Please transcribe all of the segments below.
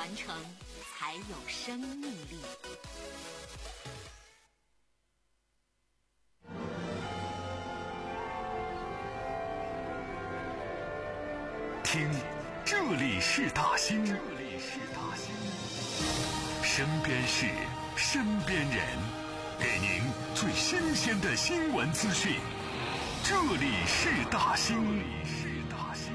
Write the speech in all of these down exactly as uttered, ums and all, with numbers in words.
传承才有生命力。 听，这里是大兴，这里是大兴，身边事，身边人，给您最新鲜的新闻资讯。这里是大兴，这里是大兴。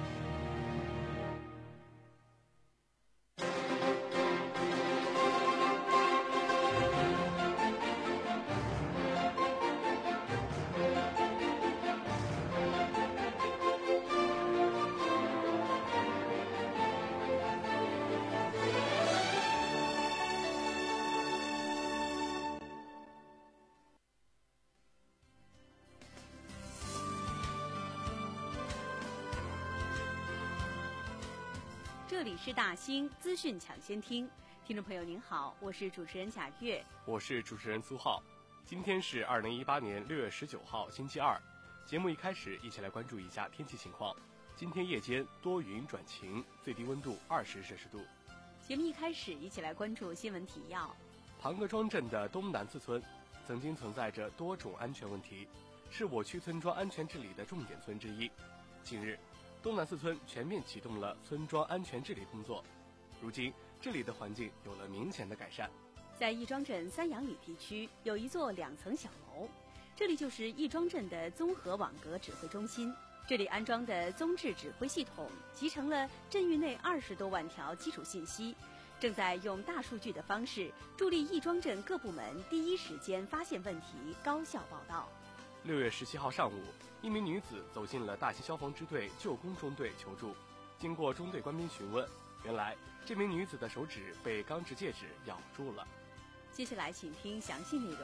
这里是大兴资讯抢先听，听众朋友您好，我是主持人贾月， 我是主持人苏浩。今天是二零一八年六月十九号，星期二。节目一开始，一起来关注一下天气情况。今天夜间多云转晴，最低温度二十摄氏度。 节目一开始，一起来关注新闻提要。 庞各庄镇的东南四村曾经存在着多种安全问题，是我区村庄安全治理的重点村之一。近日，东南四村全面启动了村庄安全治理工作，如今这里的环境有了明显的改善。 在亦庄镇三阳里地区有一座两层小楼，这里就是亦庄镇的综合网格指挥中心。这里安装的综治指挥系统集成了镇域内二十多万条基础信息，正在用大数据的方式助力亦庄镇各部门第一时间发现问题，高效报道。 六月十七号上午，一名女子走进了大兴消防支队救工中队求助。经过中队官兵询问，原来这名女子的手指被钢制戒指咬住了。 接下来请听详细内容。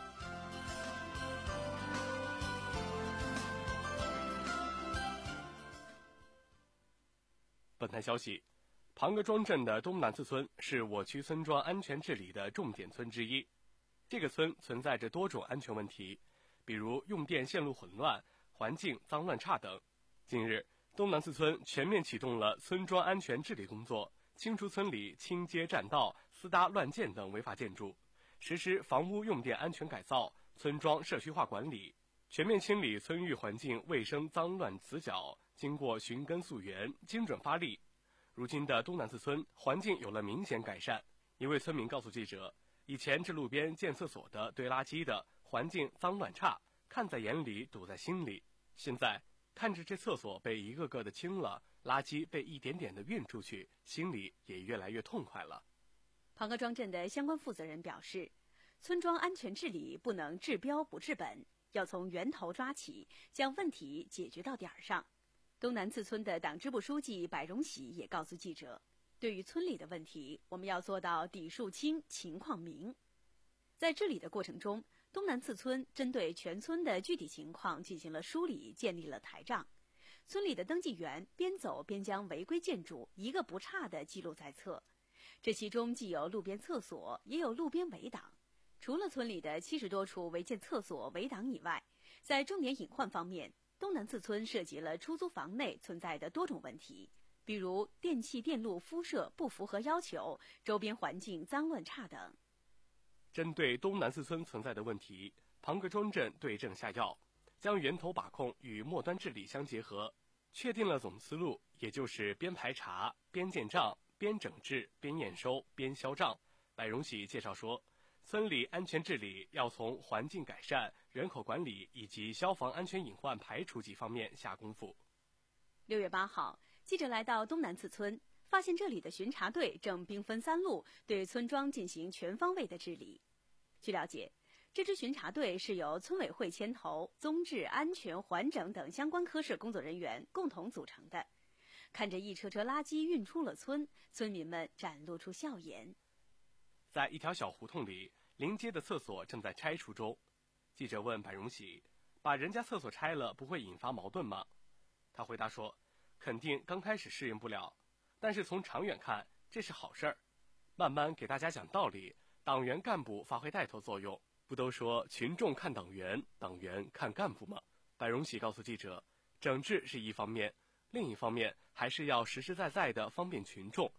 本台消息，庞各庄镇的东南四村是我区村庄安全治理的重点村之一。这个村存在着多种安全问题，比如用电线路混乱、环境脏乱差等。近日，东南四村全面启动了村庄安全治理工作，清除村里倾街占道、私搭乱建等违法建筑，实施房屋用电安全改造、村庄社区化管理，全面清理村域环境卫生脏乱死角，经过寻根溯源，精准发力。如今的东南四村环境有了明显改善。一位村民告诉记者，以前这路边建厕所的、堆垃圾的，环境脏乱差，看在眼里堵在心里。现在看着这厕所被一个个的清了，垃圾被一点点的运出去，心里也越来越痛快了。 庞各庄镇的相关负责人表示，村庄安全治理不能治标不治本，要从源头抓起，将问题解决到点儿上。东南四村的党支部书记柏荣喜也告诉记者，对于村里的问题，我们要做到底数清、情况明。在治理的过程中，东南四村针对全村的具体情况进行了梳理，建立了台账。村里的登记员边走边将违规建筑一个不差地记录在册，这其中既有路边厕所，也有路边围挡。除了村里的七十多处违建厕所、围挡以外，在重点隐患方面，东南四村涉及了出租房内存在的多种问题，比如电气电路敷设不符合要求，周边环境脏乱差等。 针对东南四村存在的问题，庞各庄镇对症下药，将源头把控与末端治理相结合，确定了总思路，也就是边排查、边建账、边整治、边验收、边销账。柏荣喜介绍说，村里安全治理要从环境改善、人口管理以及消防安全隐患排除几方面下功夫。 六月八号，记者来到东南四村，发现这里的巡查队正兵分三路对村庄进行全方位的治理。据了解，这支巡查队是由村委会牵头，综治、安全、环整等相关科室工作人员共同组成的。看着一车车垃圾运出了村，村民们展露出笑颜。 在一条小胡同里，临街的厕所正在拆除中。记者问柏荣喜，把人家厕所拆了不会引发矛盾吗？他回答说，肯定刚开始适应不了，但是从长远看，这是好事儿。慢慢给大家讲道理，党员干部发挥带头作用，不都说群众看党员，党员看干部吗？柏荣喜告诉记者，整治是一方面，另一方面还是要实实在在的方便群众。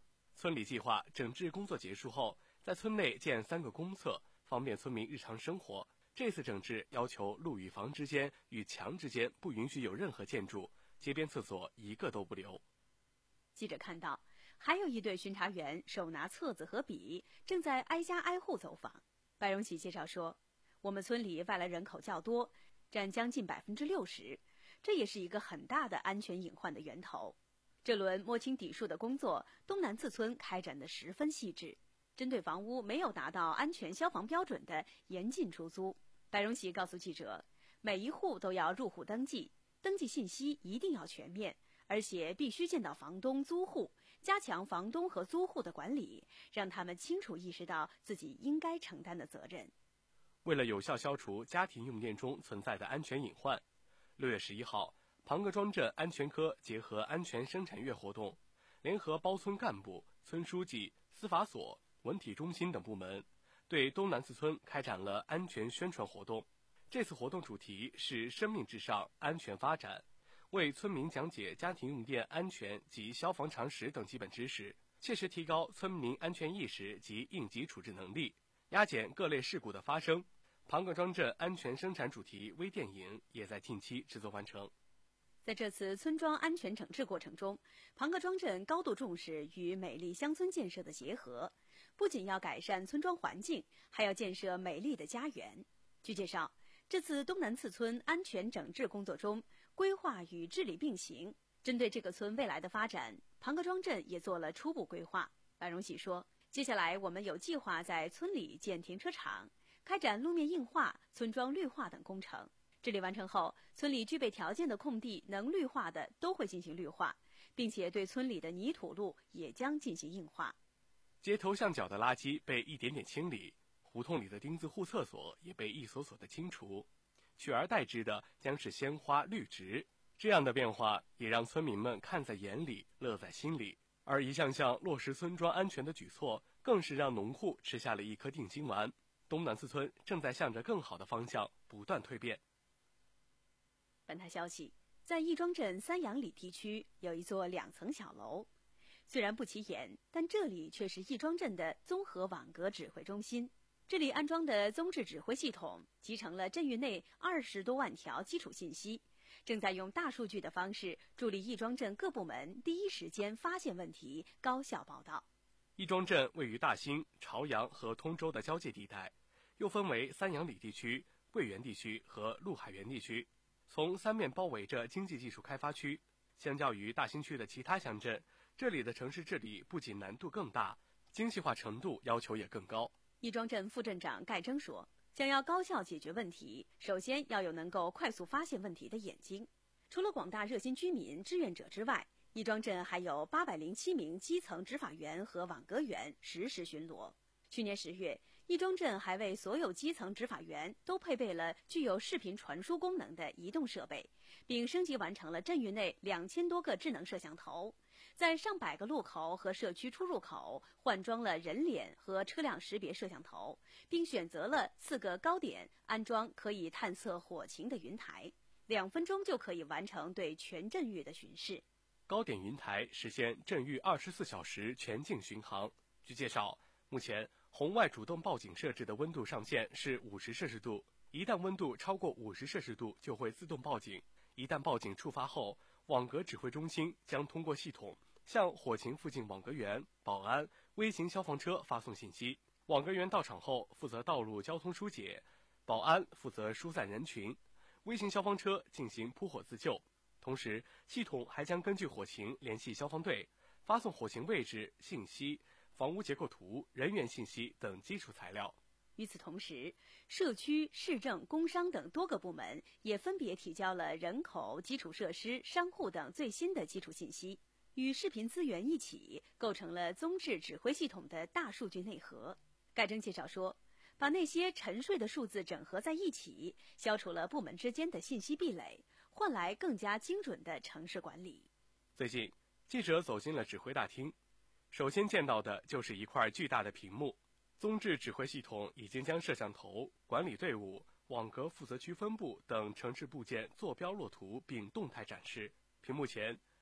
村里计划整治工作结束后，在村内建三个公厕，方便村民日常生活。这次整治要求路与房之间与墙之间不允许有任何建筑，街边厕所一个都不留。 记者看到，还有一队巡查员手拿册子和笔，正在挨家挨户走访。白荣喜介绍说，我们村里外来人口较多，占将近百分之六十，这也是一个很大的安全隐患的源头。这轮摸清底数的工作，东南次村开展得十分细致，针对房屋没有达到安全消防标准的严禁出租。白荣喜告诉记者，每一户都要入户登记，登记信息一定要全面，而且必须见到房东、租户，加强房东和租户的管理，让他们清楚意识到自己应该承担的责任。 为了有效消除家庭用电中存在的安全隐患，六月十一号，庞各庄镇安全科结合安全生产月活动，联合包村干部、村书记、司法所、文体中心等部门，对东南次村开展了安全宣传活动。这次活动主题是生命至上，安全发展，为村民讲解家庭用电安全及消防常识等基本知识，切实提高村民安全意识及应急处置能力，压减各类事故的发生。庞各庄镇安全生产主题微电影也在近期制作完成。 在这次村庄安全整治过程中，庞各庄镇高度重视与美丽乡村建设的结合，不仅要改善村庄环境，还要建设美丽的家园。据介绍，这次东南次村安全整治工作中，规划与治理并行。针对这个村未来的发展，庞各庄镇也做了初步规划。白荣喜说，接下来我们有计划在村里建停车场，开展路面硬化、村庄绿化等工程。治理完成后，村里具备条件的空地能绿化的都会进行绿化，并且对村里的泥土路也将进行硬化。 街头巷角的垃圾被一点点清理，胡同里的钉子户厕所也被一所所的清除，取而代之的将是鲜花绿植。这样的变化也让村民们看在眼里，乐在心里。而一项项落实村庄安全的举措，更是让农户吃下了一颗定心丸。东南次村正在向着更好的方向不断蜕变。 本台消息，在亦庄镇三阳里地区有一座两层小楼，虽然不起眼，但这里却是亦庄镇的综合网格指挥中心。这里安装的综治指挥系统集成了镇域内二十多万条基础信息，正在用大数据的方式助力亦庄镇各部门第一时间发现问题，高效报道。 亦庄镇位于大兴、朝阳和通州的交界地带，又分为三阳里地区、桂园地区和陆海园地区，从三面包围着经济技术开发区。相较于大兴区的其他乡镇，这里的城市治理不仅难度更大，精细化程度要求也更高。 亦庄镇副镇长盖征说，想要高效解决问题，首先要有能够快速发现问题的眼睛。除了广大热心居民、志愿者之外，亦庄镇还有八百零七名基层执法员和网格员实时巡逻。去年十月，亦庄镇还为所有基层执法员都配备了具有视频传输功能的移动设备，并升级完成了镇域内两千多个智能摄像头，在上百个路口和社区出入口换装了人脸和车辆识别摄像头，并选择了四个高点安装可以探测火情的云台，两分钟就可以完成对全镇域的巡视。 高点云台实现镇域二十四小时全境巡航。据介绍，目前红外主动报警设置的温度上限是五十摄氏度，一旦温度超过五十摄氏度就会自动报警。一旦报警触发后，网格指挥中心将通过系统向火情附近网格员、保安、微型消防车发送信息。网格员到场后负责道路交通疏解，保安负责疏散人群，微型消防车进行扑火自救。同时，系统还将根据火情联系消防队，发送火情位置、信息、房屋结构图、人员信息等基础材料。 与此同时，社区、市政、工商等多个部门也分别提交了人口、基础设施、商户等最新的基础信息，与视频资源一起构成了综治指挥系统的大数据内核。盖征介绍说，把那些沉睡的数字整合在一起，消除了部门之间的信息壁垒，换来更加精准的城市管理。 最近，记者走进了指挥大厅，首先见到的就是一块巨大的屏幕。综治指挥系统已经将摄像头、管理队伍、网格负责区分布等城市部件坐标落图并动态展示。屏幕前，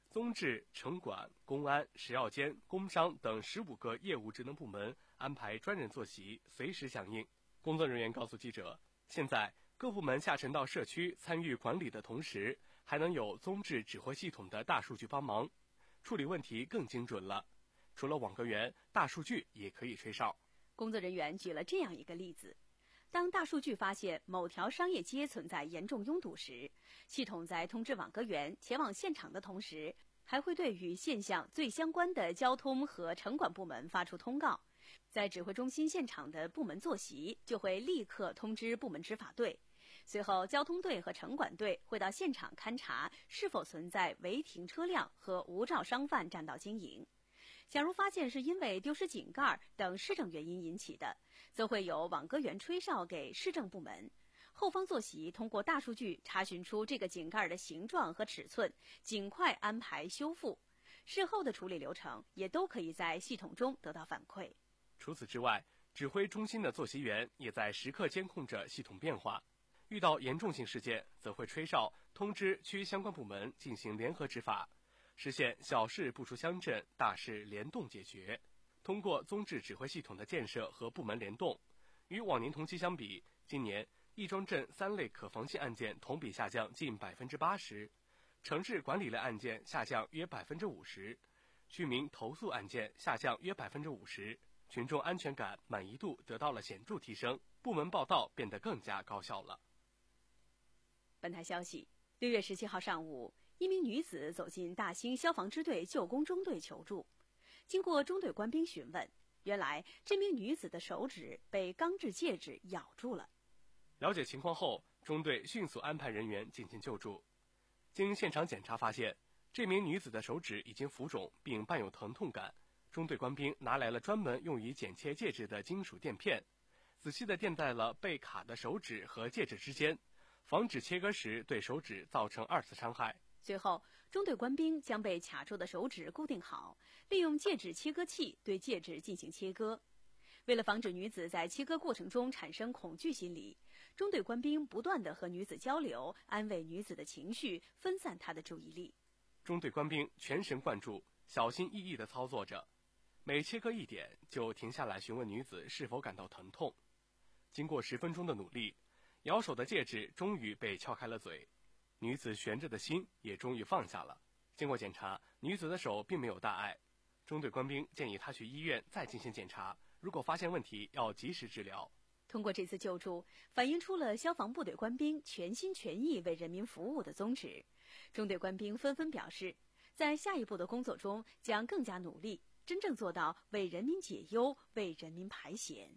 综治、城管、公安、食药监、工商等十五个业务职能部门安排专人坐席，随时响应。工作人员告诉记者，现在各部门下沉到社区参与管理的同时，还能有综治指挥系统的大数据帮忙，处理问题更精准了。除了网格员，大数据也可以吹哨。 工作人员举了这样一个例子：当大数据发现某条商业街存在严重拥堵时，系统在通知网格员前往现场的同时，还会对与现象最相关的交通和城管部门发出通告。在指挥中心现场的部门坐席就会立刻通知部门执法队，随后交通队和城管队会到现场勘查是否存在违停车辆和无照商贩占道经营。假如发现是因为丢失井盖等市政原因引起的，则会有网格员吹哨给市政部门，后方坐席通过大数据查询出这个井盖的形状和尺寸，尽快安排修复。事后的处理流程也都可以在系统中得到反馈。 除此之外，指挥中心的坐席员也在时刻监控着系统变化，遇到严重性事件，则会吹哨通知区相关部门进行联合执法，实现小事不出乡镇，大事联动解决。通过综治指挥系统的建设和部门联动，与往年同期相比，今年亦庄镇三类可防性案件同比下降近百分之八十，城市管理类案件下降约百分之五十，居民投诉案件下降约百分之五十，群众安全感满意度得到了显著提升，部门报到变得更加高效了。 本台消息，六月十七号上午，一名女子走进大兴消防支队救工中队求助。经过中队官兵询问，原来这名女子的手指被钢制戒指咬住了。 了解情况后，中队迅速安排人员进行救助。经现场检查发现，这名女子的手指已经浮肿并伴有疼痛感。中队官兵拿来了专门用于剪切戒指的金属垫片，仔细地垫在了被卡的手指和戒指之间，防止切割时对手指造成二次伤害。 随后，中队官兵将被卡住的手指固定好，利用戒指切割器对戒指进行切割。为了防止女子在切割过程中产生恐惧心理，中队官兵不断地和女子交流，安慰女子的情绪，分散她的注意力。 中队官兵全神贯注，小心翼翼地操作着，每切割一点就停下来询问女子是否感到疼痛。经过十分钟的努力，咬手的戒指终于被撬开了嘴，女子悬着的心也终于放下了。经过检查，女子的手并没有大碍。中队官兵建议她去医院再进行检查，如果发现问题，要及时治疗。 通过这次救助，反映出了消防部队官兵全心全意为人民服务的宗旨。中队官兵纷纷表示，在下一步的工作中将更加努力，真正做到为人民解忧、为人民排险。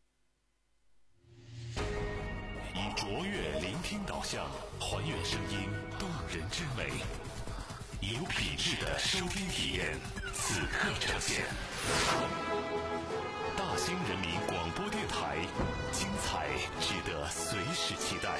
以卓越聆听导向，还原声音动人之美，以有品质的收听体验，此刻呈现。大兴人民广播电台，精彩值得随时期待。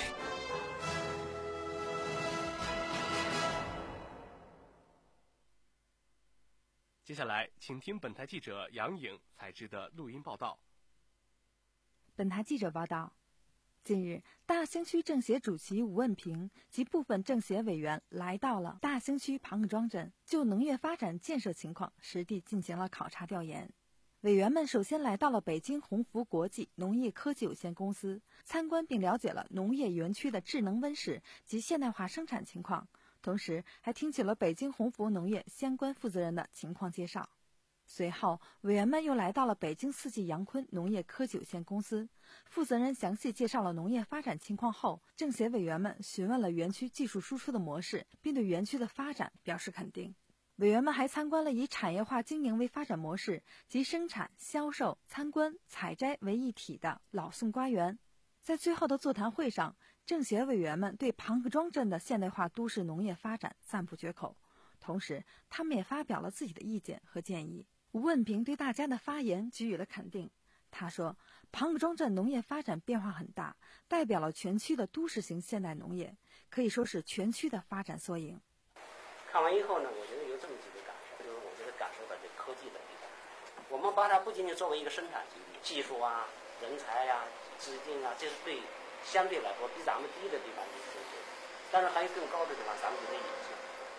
接下来，请听本台记者杨颖采制的录音报道。 本台记者报道，近日，大兴区政协主席吴问平及部分政协委员来到了大兴区庞各庄镇，就农业发展建设情况实地进行了考察调研。委员们首先来到了北京鸿福国际农业科技有限公司，参观并了解了农业园区的智能温室及现代化生产情况，同时还听取了北京鸿福农业相关负责人的情况介绍。随后，委员们又来到了北京四季阳坤农业科技有限公司，负责人详细介绍了农业发展情况后，政协委员们询问了园区技术输出的模式，并对园区的发展表示肯定。委员们还参观了以产业化经营为发展模式及生产、销售、参观、采摘为一体的老宋瓜园。在最后的座谈会上，政协委员们对庞各庄镇的现代化都市农业发展赞不绝口，同时他们也发表了自己的意见和建议。吴问平对大家的发言给予了肯定，他说，庞各庄镇农业发展变化很大，代表了全区的都市型现代农业，可以说是全区的发展缩影。 看完以后呢，我觉得有这么几个感受，就是我觉得感受到这科技的力量。我们把它不仅仅作为一个生产基地，技术啊、人才呀、啊、资金啊，这是对相对来说比咱们低的地方就是这些，但是还有更高的地方，咱们就得引进。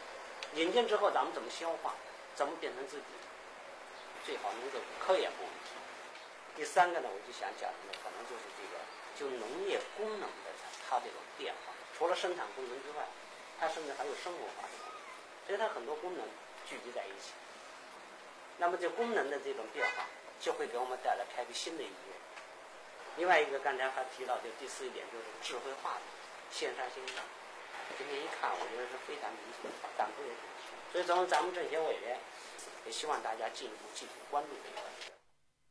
引进之后咱们怎么消化，怎么变成自己，最好能够科研没问题。第三个呢，我就想讲的可能就是这个，就农业功能的它这种变化，除了生产功能之外，它甚至还有生活化的功能，所以它很多功能聚集在一起。那么这功能的这种变化，就会给我们带来开辟新的一页。另外一个，刚才还提到，就第四一点就是智慧化的线上线上。今天一看，我觉得是非常明显，感触也挺深。所以从咱们政协委员，也希望大家进一步继续关注这个问题。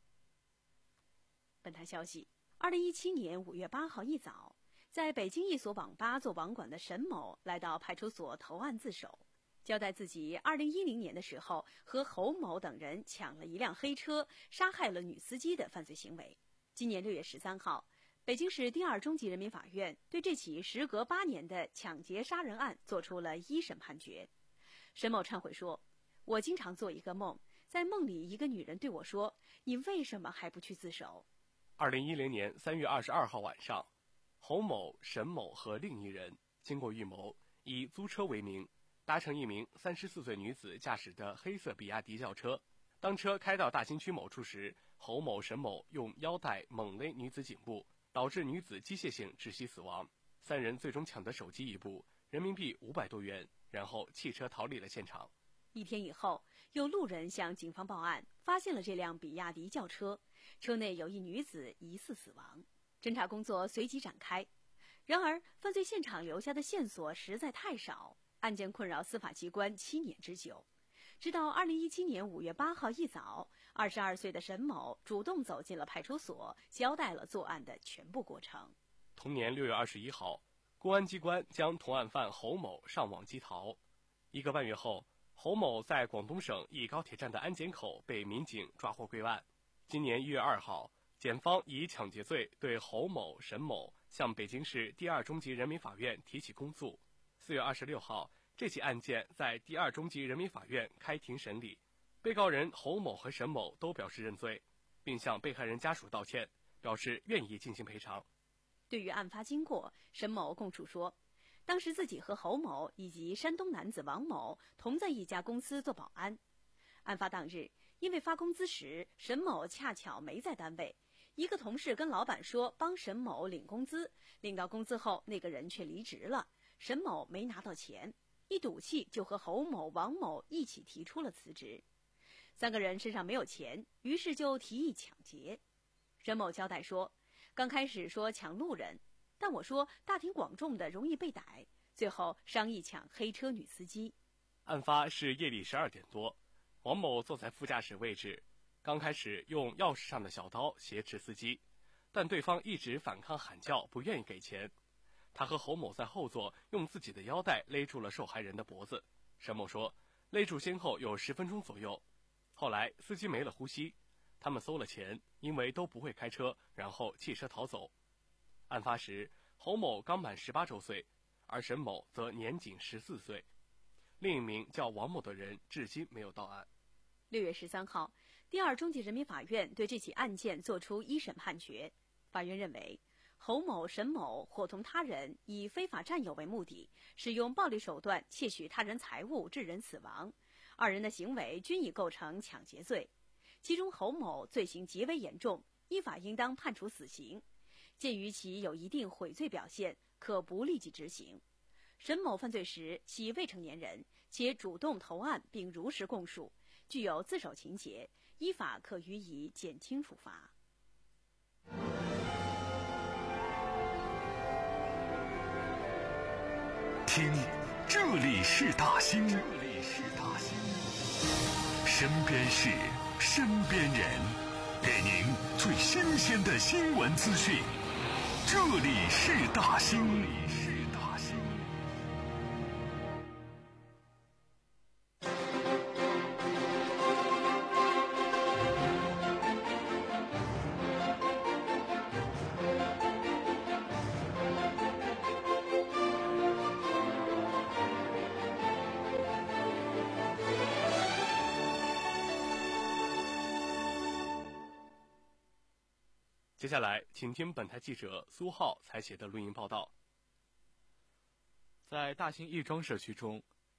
本台消息，二零一七年五月八号一早，在北京一所网吧做网管的沈某来到派出所投案自首，交代自己二零一零年的时候和侯某等人抢了一辆黑车，杀害了女司机的犯罪行为。今年六月十三号，北京市第二中级人民法院对这起时隔八年的抢劫杀人案作出了一审判决。沈某忏悔说：“我经常做一个梦，在梦里一个女人对我说，你为什么还不去自首？” 二零一零年三月二十二号晚上，侯某、沈某和另一人经过预谋，以租车为名，搭乘一名三十四岁女子驾驶的黑色比亚迪轿车。当车开到大兴区某处时，侯某、沈某用腰带猛勒女子颈部，导致女子机械性窒息死亡。三人最终抢得手机一部，人民币五百多元，然后弃车逃离了现场。 一天以后，有路人向警方报案，发现了这辆比亚迪轿车，车内有一女子疑似死亡。侦查工作随即展开。然而，犯罪现场留下的线索实在太少，案件困扰司法机关七年之久。直到二零一七年五月八号一早，二十二岁的沈某主动走进了派出所，交代了作案的全部过程。 同年六月二十一号，公安机关将同案犯侯某上网缉逃。一个半月后，侯某在广东省一高铁站的安检口被民警抓获归案。今年一月二号，检方以抢劫罪对侯某、沈某向北京市第二中级人民法院提起公诉。四月二十六号，这起案件在第二中级人民法院开庭审理，被告人侯某和沈某都表示认罪，并向被害人家属道歉，表示愿意进行赔偿。 对于案发经过，沈某供述说，当时自己和侯某以及山东男子王某同在一家公司做保安。案发当日，因为发工资时沈某恰巧没在单位，一个同事跟老板说帮沈某领工资，领到工资后那个人却离职了，沈某没拿到钱，一赌气就和侯某、王某一起提出了辞职。三个人身上没有钱，于是就提议抢劫。沈某交代说，刚开始说抢路人，但我说大庭广众的容易被逮，最后商议抢黑车女司机。 案发是夜里十二点多，王某坐在副驾驶位置，刚开始用钥匙上的小刀挟持司机，但对方一直反抗喊叫，不愿意给钱。他和侯某在后座用自己的腰带勒住了受害人的脖子。沈某说，勒住先后有十分钟左右，后来司机没了呼吸，他们搜了钱，因为都不会开车，然后弃车逃走。案发时，侯某刚满十八周岁，而沈某则年仅十四岁。另一名叫王某的人至今没有到案。 六月十三号，第二中级人民法院对这起案件作出一审判决。法院认为，侯某、沈某伙同他人以非法占有为目的，使用暴力手段窃取他人财物致人死亡，二人的行为均已构成抢劫罪。其中侯某罪行极为严重，依法应当判处死刑。鉴于其有一定悔罪表现，可不立即执行。沈某犯罪时系未成年人，且主动投案并如实供述，具有自首情节，依法可予以减轻处罚。 听，这里是大兴，这里是大兴，身边事，身边人，给您最新鲜的新闻资讯。这里是大兴，这里是大兴。 接下来，请听本台记者苏浩采写的录音报道。在大兴亦庄社区中，有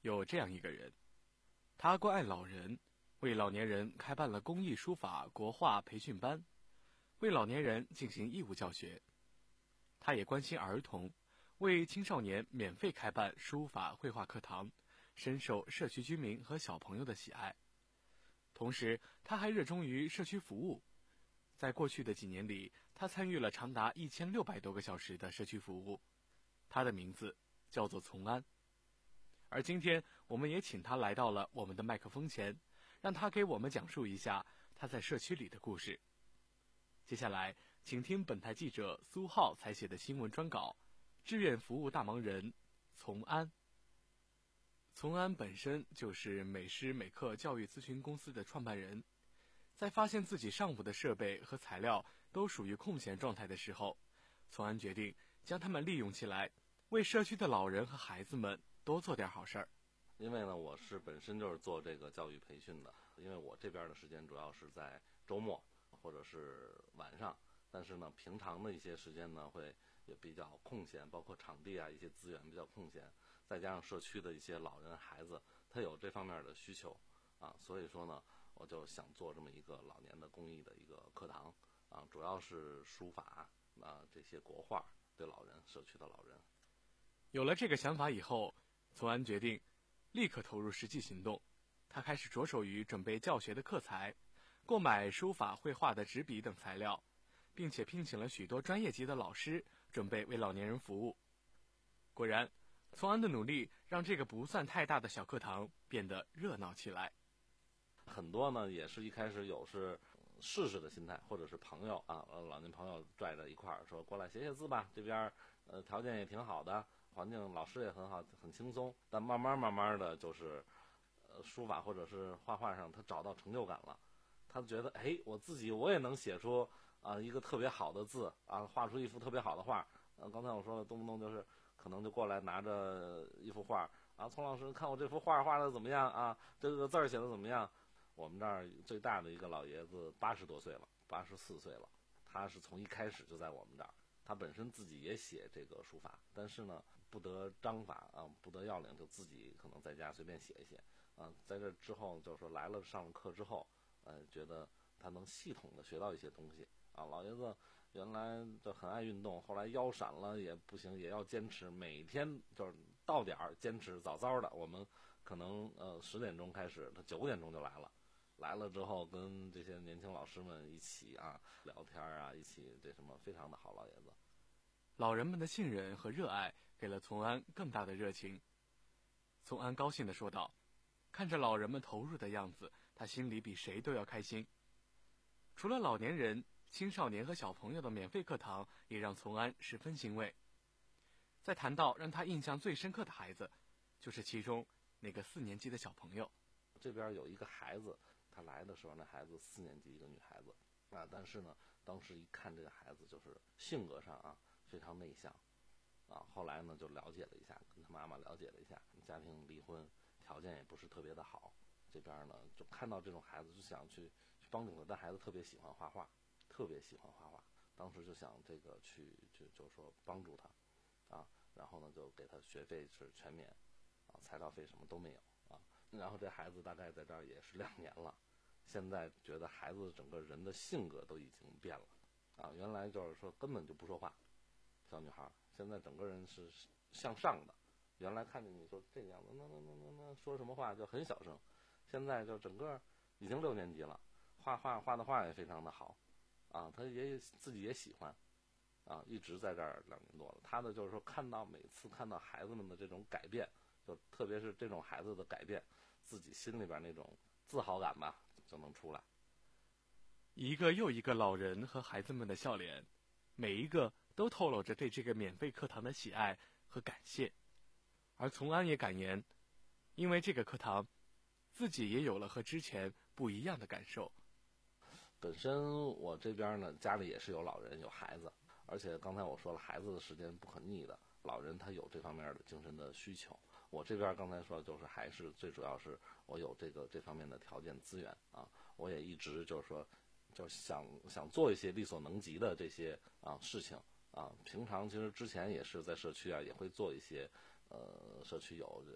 有这样一个人，他关爱老人，为老年人开办了公益书法国画培训班，为老年人进行义务教学。他也关心儿童，为青少年免费开办书法绘画课堂，深受社区居民和小朋友的喜爱。同时，他还热衷于社区服务。在过去的几年里，他参与了长达一千六百多个小时的社区服务。他的名字叫做从安。而今天，我们也请他来到了我们的麦克风前，让他给我们讲述一下他在社区里的故事。接下来，请听本台记者苏浩采写的新闻专稿《志愿服务大忙人从安》。从安本身就是美诗美课教育咨询公司的创办人，在发现自己上午的设备和材料都属于空闲状态的时候，从安决定将它们利用起来，为社区的老人和孩子们多做点好事儿。 因为呢，我是本身就是做这个教育培训的，因为我这边的时间主要是在周末或者是晚上，但是呢，平常的一些时间呢，会也比较空闲，包括场地啊，一些资源比较空闲，再加上社区的一些老人孩子，他有这方面的需求啊，所以说呢，我就想做这么一个老年的公益的一个课堂啊，主要是书法啊这些国画对老人社区的老人。 有了这个想法以后，从安决定立刻投入实际行动。他开始着手于准备教学的课材，购买书法绘画的纸笔等材料，并且聘请了许多专业级的老师，准备为老年人服务。果然，从安的努力让这个不算太大的小课堂变得热闹起来。 很多呢也是一开始有是试试的心态，或者是朋友啊，老年朋友拽着一块儿说过来写写字吧，这边呃条件也挺好的，环境老师也很好，很轻松。但慢慢慢慢的就是呃书法或者是画画上他找到成就感了，他觉得哎我自己我也能写出啊、呃、一个特别好的字啊，画出一幅特别好的画。呃刚才我说的动不动就是可能就过来拿着一幅画啊，丛老师看我这幅画画的怎么样啊，这个字儿写的怎么样。我们这儿最大的一个老爷子八十多岁了，八十四岁了，他是从一开始就在我们这儿，他本身自己也写这个书法，但是呢不得章法啊，不得要领，就自己可能在家随便写一写啊。在这之后就是说来了上了课之后，呃，觉得他能系统的学到一些东西啊。老爷子原来就很爱运动，后来腰闪了也不行，也要坚持，每天就是到点儿坚持，早早的我们可能呃十点钟开始，他九点钟就来了。来了之后跟这些年轻老师们一起啊聊天啊，一起这什么非常的好。老爷子老人们的信任和热爱给了从安更大的热情。从安高兴地说道，看着老人们投入的样子，他心里比谁都要开心。除了老年人、青少年和小朋友的免费课堂也让从安十分欣慰。在谈到让他印象最深刻的孩子，就是其中那个四年级的小朋友。 这边有一个孩子，他来的时候那孩子四年级，一个女孩子啊，但是呢当时一看这个孩子就是性格上啊非常内向啊，后来呢就了解了一下，跟他妈妈了解了一下，家庭离婚，条件也不是特别的好，这边呢就看到这种孩子就想去去帮助他，但孩子特别喜欢画画，特别喜欢画画，当时就想这个去就就是说帮助他啊，然后呢就给他学费是全免啊，材料费什么都没有啊。然后这孩子大概在这儿也是两年了，现在觉得孩子整个人的性格都已经变了啊，原来就是说根本就不说话，小女孩现在整个人是向上的，原来看见你说这个样子，那那那那那说什么话就很小声，现在就整个已经六年级了，画画画的画也非常的好啊，他也自己也喜欢啊，一直在这儿两年多了。他的就是说看到每次看到孩子们的这种改变，就特别是这种孩子的改变，自己心里边那种自豪感吧就能出来。 一个又一个老人和孩子们的笑脸，每一个都透露着对这个免费课堂的喜爱和感谢。而从安也感言，因为这个课堂，自己也有了和之前不一样的感受。 本身我这边呢家里也是有老人有孩子，而且刚才我说了孩子的时间不可逆的，老人他有这方面的精神的需求。我这边刚才说就是还是最主要是我有这个这方面的条件资源啊，我也一直就是说就想想做一些力所能及的这些啊事情啊。平常其实之前也是在社区啊也会做一些呃社区有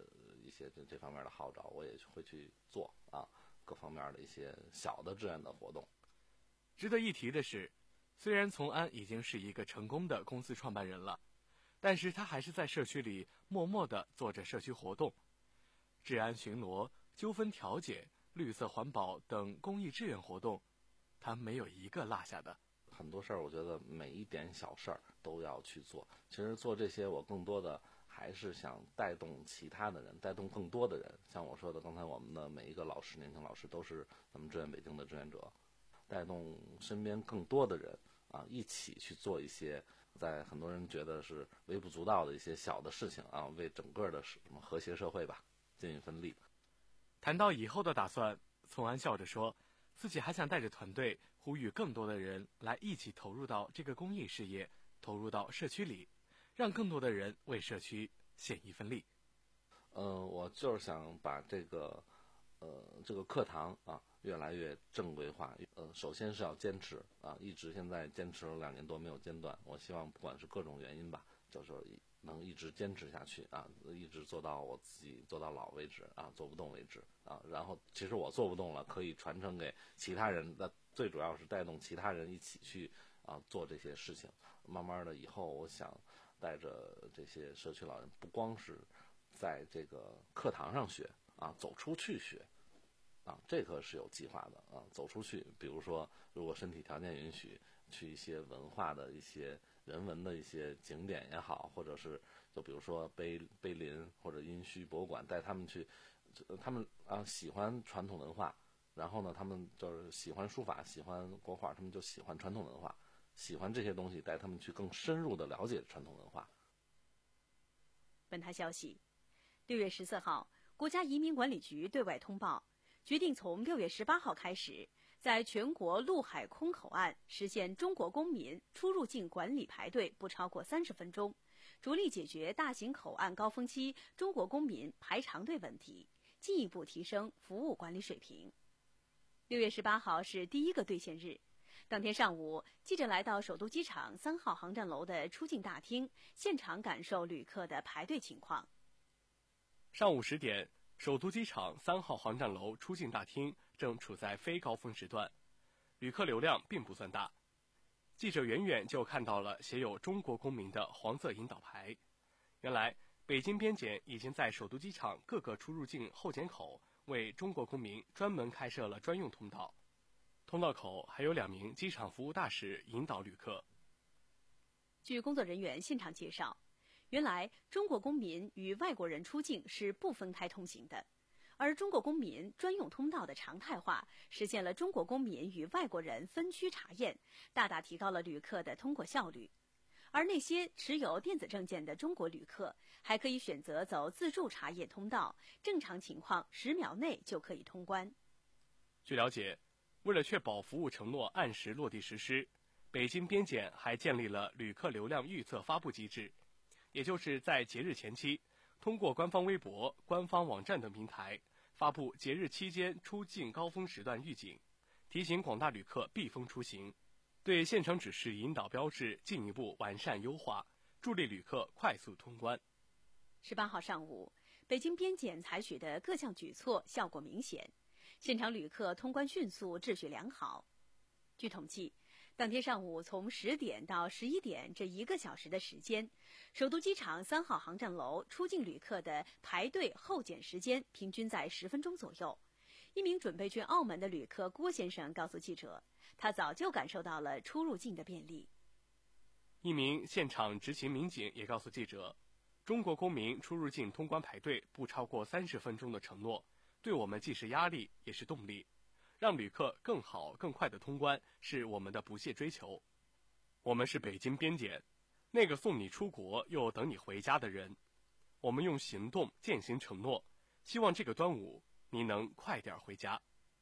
一些这这方面的号召，我也会去做啊，各方面的一些小的志愿的活动。 值得一提的是，虽然从安已经是一个成功的公司创办人了，但是他还是在社区里默默地做着社区活动，治安巡逻、纠纷调解、绿色环保等公益志愿活动，他没有一个落下的。 很多事儿，我觉得每一点小事儿都要去做。其实做这些，我更多的还是想带动其他的人，带动更多的人。像我说的，刚才我们的每一个老师，年轻老师都是咱们志愿北京的志愿者，带动身边更多的人啊，一起去做一些在很多人觉得是微不足道的一些小的事情啊，为整个的什么和谐社会吧尽一份力。 谈到以后的打算，宋安笑着说，自己还想带着团队呼吁更多的人来一起投入到这个公益事业，投入到社区里，让更多的人为社区献一份力。 呃，我就是想把这个呃这个课堂啊越来越正规化。呃，首先是要坚持啊，一直现在坚持了两年多没有间断。我希望不管是各种原因吧，就是能一直坚持下去啊，一直做到我自己做到老为止啊，做不动为止啊。然后其实我做不动了，可以传承给其他人，那最主要是带动其他人一起去啊做这些事情。慢慢的以后，我想带着这些社区老人，不光是在这个课堂上学啊，走出去学啊，这个是有计划的啊，走出去。比如说，如果身体条件允许，去一些文化的一些人文的一些景点也好，或者是就比如说碑碑林或者殷墟博物馆，带他们去，他们啊喜欢传统文化，然后呢，他们就是喜欢书法，喜欢国画，他们就喜欢传统文化，喜欢这些东西，带他们去更深入的了解传统文化。 本台消息，六月十四号，国家移民管理局对外通报，决定从六月十八号开始，在全国陆海空口岸实现中国公民出入境管理排队不超过三十分钟，着力解决大型口岸高峰期中国公民排长队问题，进一步提升服务管理水平。六月十八号是第一个兑现日，当天上午，记者来到首都机场三号航站楼的出境大厅，现场感受旅客的排队情况。 上午十点，首都机场三号航站楼出境大厅正处在非高峰时段，旅客流量并不算大。记者远远就看到了写有中国公民的黄色引导牌。原来，北京边检已经在首都机场各个出入境候检口为中国公民专门开设了专用通道，通道口还有两名机场服务大使引导旅客。 据工作人员现场介绍，原来中国公民与外国人出境是不分开通行的，而中国公民专用通道的常态化，实现了中国公民与外国人分区查验，大大提高了旅客的通过效率。而那些持有电子证件的中国旅客，还可以选择走自助查验通道，正常情况十秒内就可以通关。 据了解，为了确保服务承诺按时落地实施，北京边检还建立了旅客流量预测发布机制，也就是在节日前期，通过官方微博、官方网站等平台发布节日期间出境高峰时段预警，提醒广大旅客避风出行，对现场指示引导标志进一步完善优化，助力旅客快速通关。 十八号上午，北京边检采取的各项举措效果明显，现场旅客通关迅速，秩序良好。据统计，当天上午从十点到十一点这一个小时的时间，首都机场三号航站楼出境旅客的排队候检时间平均在十分钟左右。一名准备去澳门的旅客郭先生告诉记者，他早就感受到了出入境的便利。 一名现场执勤民警也告诉记者，中国公民出入境通关排队不超过三十分钟的承诺，对我们既是压力也是动力。让旅客更好更快的通关是我们的不懈追求。我们是北京边检，那个送你出国又等你回家的人。我们用行动践行承诺，希望这个端午你能快点回家。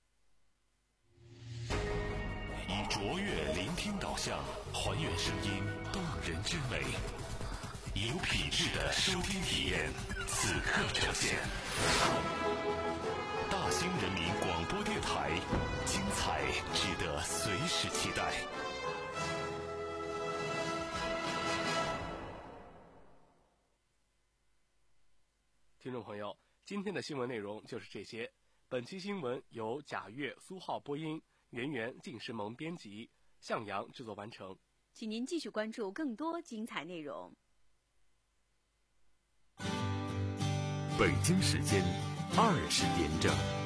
以卓越聆听导向，还原声音动人之美，以有品质的收听体验，此刻呈现。大兴人民广播电台，精彩值得随时期待。 听众朋友， 今天的新闻内容就是这些。本期新闻由贾月、苏浩播音，圆圆、靳诗萌编辑，向阳制作完成。 请您继续关注更多精彩内容。 北京时间二十点整。